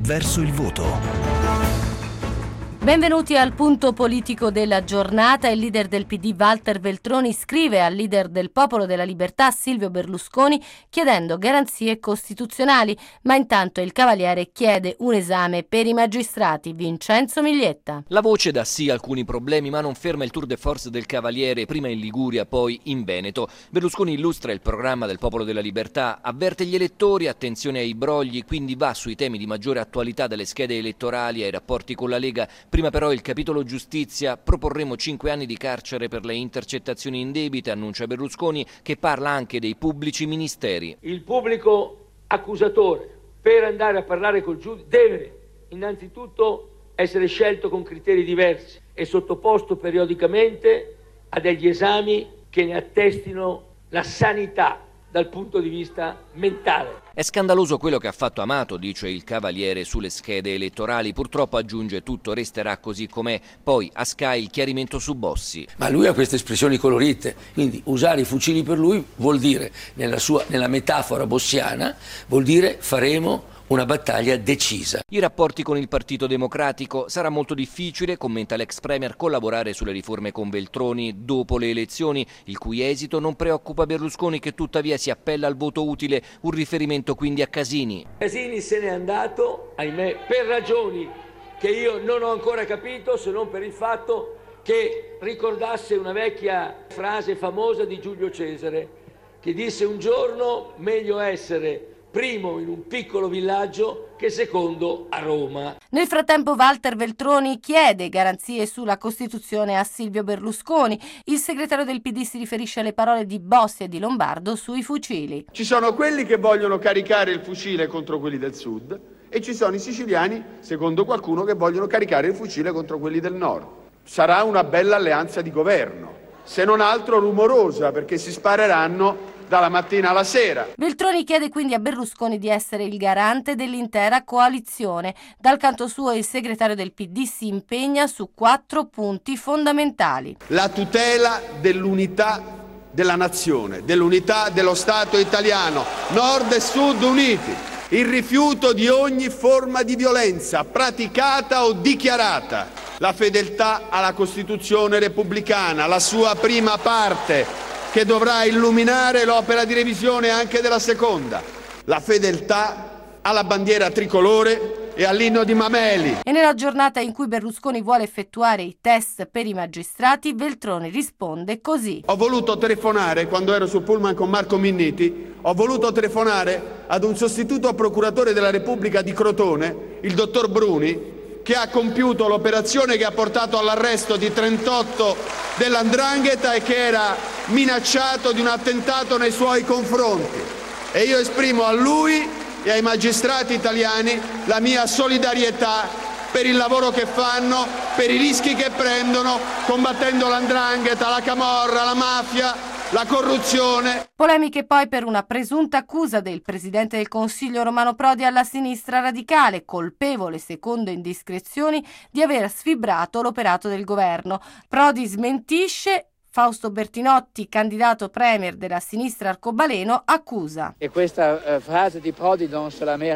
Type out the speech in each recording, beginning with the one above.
verso il voto. Benvenuti al punto politico della giornata. Il leader del PD Walter Veltroni scrive al leader del Popolo della Libertà Silvio Berlusconi chiedendo garanzie costituzionali, ma intanto il Cavaliere chiede un esame per i magistrati. Vincenzo Miglietta. La voce dà sì alcuni problemi, ma non ferma il tour de force del Cavaliere, prima in Liguria, poi in Veneto. Berlusconi illustra il programma del Popolo della Libertà, avverte gli elettori, attenzione ai brogli, quindi va sui temi di maggiore attualità dalle schede elettorali ai rapporti con la Lega. Prima però il capitolo giustizia, proporremo 5 anni di carcere per le intercettazioni indebite, annuncia Berlusconi, che parla anche dei pubblici ministeri. Il pubblico accusatore, per andare a parlare col giudice, deve innanzitutto essere scelto con criteri diversi e sottoposto periodicamente a degli esami che ne attestino la sanità dal punto di vista mentale. È scandaloso quello che ha fatto Amato, dice il Cavaliere sulle schede elettorali. Purtroppo, aggiunge, tutto resterà così com'è. Poi a Sky il chiarimento su Bossi. Ma lui ha queste espressioni colorite, quindi usare i fucili per lui vuol dire, nella metafora bossiana, vuol dire faremo una battaglia decisa. I rapporti con il Partito Democratico. Sarà molto difficile, commenta l'ex premier, collaborare sulle riforme con Veltroni dopo le elezioni, il cui esito non preoccupa Berlusconi, che tuttavia si appella al voto utile, un riferimento quindi a Casini. Casini se n'è andato, ahimè, per ragioni che io non ho ancora capito, se non per il fatto che ricordasse una vecchia frase famosa di Giulio Cesare, che disse un giorno meglio essere primo in un piccolo villaggio che secondo a Roma. Nel frattempo Walter Veltroni chiede garanzie sulla Costituzione a Silvio Berlusconi. Il segretario del PD si riferisce alle parole di Bossi e di Lombardo sui fucili. Ci sono quelli che vogliono caricare il fucile contro quelli del sud e ci sono i siciliani, secondo qualcuno, che vogliono caricare il fucile contro quelli del nord. Sarà una bella alleanza di governo, se non altro rumorosa, perché si spareranno dalla mattina alla sera. Veltroni chiede quindi a Berlusconi di essere il garante dell'intera coalizione. Dal canto suo il segretario del PD si impegna su 4 punti fondamentali. La tutela dell'unità della nazione, dell'unità dello Stato italiano, nord e sud uniti, il rifiuto di ogni forma di violenza praticata o dichiarata, la fedeltà alla Costituzione repubblicana, la sua prima parte, che dovrà illuminare l'opera di revisione anche della seconda, la fedeltà alla bandiera tricolore e all'inno di Mameli. E nella giornata in cui Berlusconi vuole effettuare i test per i magistrati, Veltroni risponde così. Ho voluto telefonare, quando ero sul pullman con Marco Minniti, ho voluto telefonare ad un sostituto procuratore della Repubblica di Crotone, il dottor Bruni, che ha compiuto l'operazione che ha portato all'arresto di 38 dell''ndrangheta e che era minacciato di un attentato nei suoi confronti. E io esprimo a lui e ai magistrati italiani la mia solidarietà per il lavoro che fanno, per i rischi che prendono, combattendo l''ndrangheta, la camorra, la mafia, la corruzione. Polemiche poi per una presunta accusa del presidente del Consiglio Romano Prodi alla sinistra radicale, colpevole, secondo indiscrezioni, di aver sfibrato l'operato del governo. Prodi smentisce. Fausto Bertinotti, candidato premier della sinistra arcobaleno, accusa. E questa frase di Prodi non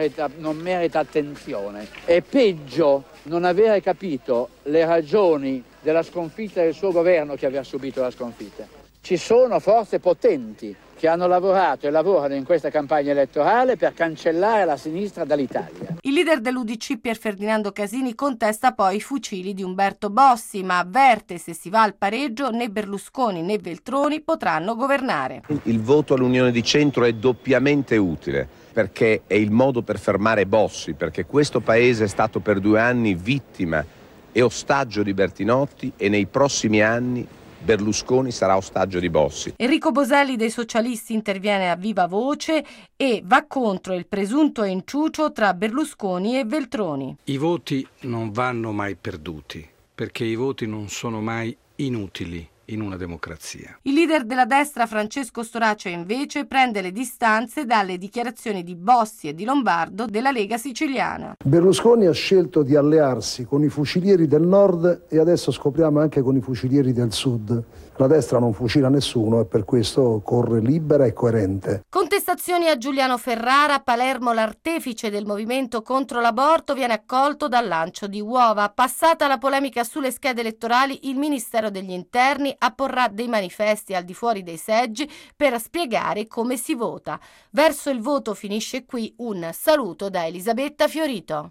merita attenzione. È peggio non avere capito le ragioni della sconfitta del suo governo che aver subito la sconfitta. Ci sono forze potenti che hanno lavorato e lavorano in questa campagna elettorale per cancellare la sinistra dall'Italia. Il leader dell'UDC Pier Ferdinando Casini contesta poi i fucili di Umberto Bossi, ma avverte: se si va al pareggio né Berlusconi né Veltroni potranno governare. Il voto all'Unione di Centro è doppiamente utile, perché è il modo per fermare Bossi, perché questo paese è stato per 2 anni vittima e ostaggio di Bertinotti e nei prossimi anni Berlusconi sarà ostaggio di Bossi. Enrico Boselli dei Socialisti interviene a viva voce e va contro il presunto inciucio tra Berlusconi e Veltroni. I voti non vanno mai perduti, perché i voti non sono mai inutili in una democrazia. Il leader della destra Francesco Storace invece prende le distanze dalle dichiarazioni di Bossi e di Lombardo della Lega siciliana. Berlusconi ha scelto di allearsi con i fucilieri del nord e adesso scopriamo anche con i fucilieri del sud. La destra non fucila nessuno e per questo corre libera e coerente. Contestazioni a Giuliano Ferrara. A Palermo l'artefice del movimento contro l'aborto viene accolto dal lancio di uova. Passata la polemica sulle schede elettorali, il Ministero degli Interni apporrà dei manifesti al di fuori dei seggi per spiegare come si vota. Verso il voto finisce qui un saluto da Elisabetta Fiorito.